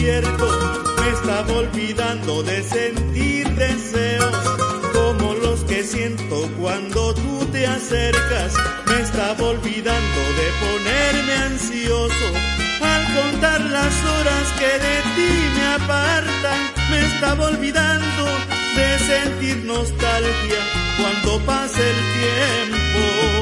despierto, me estaba olvidando de sentir deseos como los que siento cuando tú te acercas. Me estaba olvidando de ponerme ansioso al contar las horas que de ti me apartan. Me estaba olvidando de sentir nostalgia cuando pase el tiempo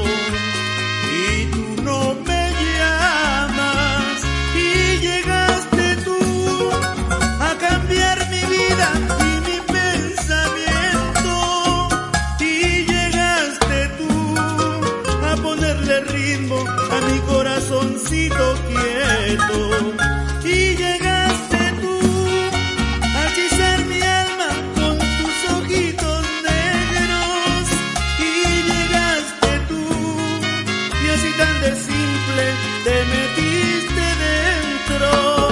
y tú no me llamas. Y llegaste tú a cambiar mi vida y mi pensamiento. Y llegaste tú a ponerle ritmo a mi corazoncito quieto. Y llegaste tú a hechizar mi alma con tus ojitos negros. Y llegaste tú y así tan de simple te metiste dentro.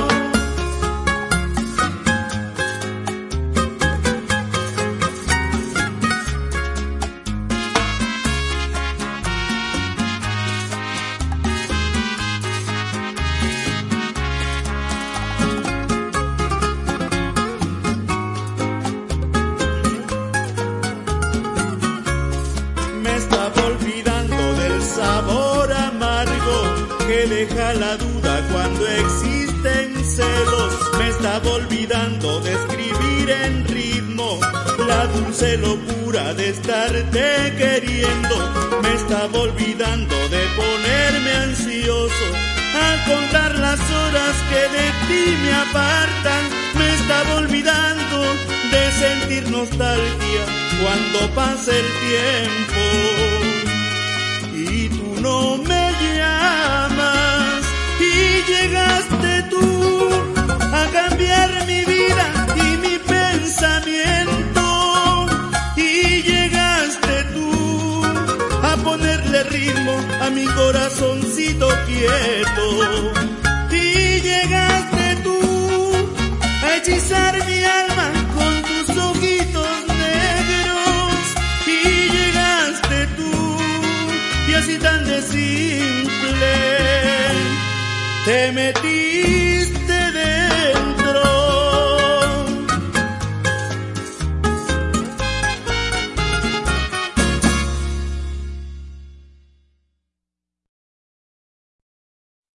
Me estaba olvidando del sabor amargo que deja la duda cuando existen celos. Me estaba olvidando de escribir en ritmo la dulce locura de estarte queriendo. Me estaba olvidando de ponerme ansioso a contar las horas que de ti me apartan. Me estaba olvidando de sentir nostalgia cuando pase el tiempo y tú no me llamas. Y llegaste tú a cambiar mi vida y mi pensamiento. Y llegaste tú a ponerle ritmo a mi corazoncito quieto. Y llegaste tú a hechizar mi alma con tus ojitos negros. Y llegaste tú y así tan de simple te metí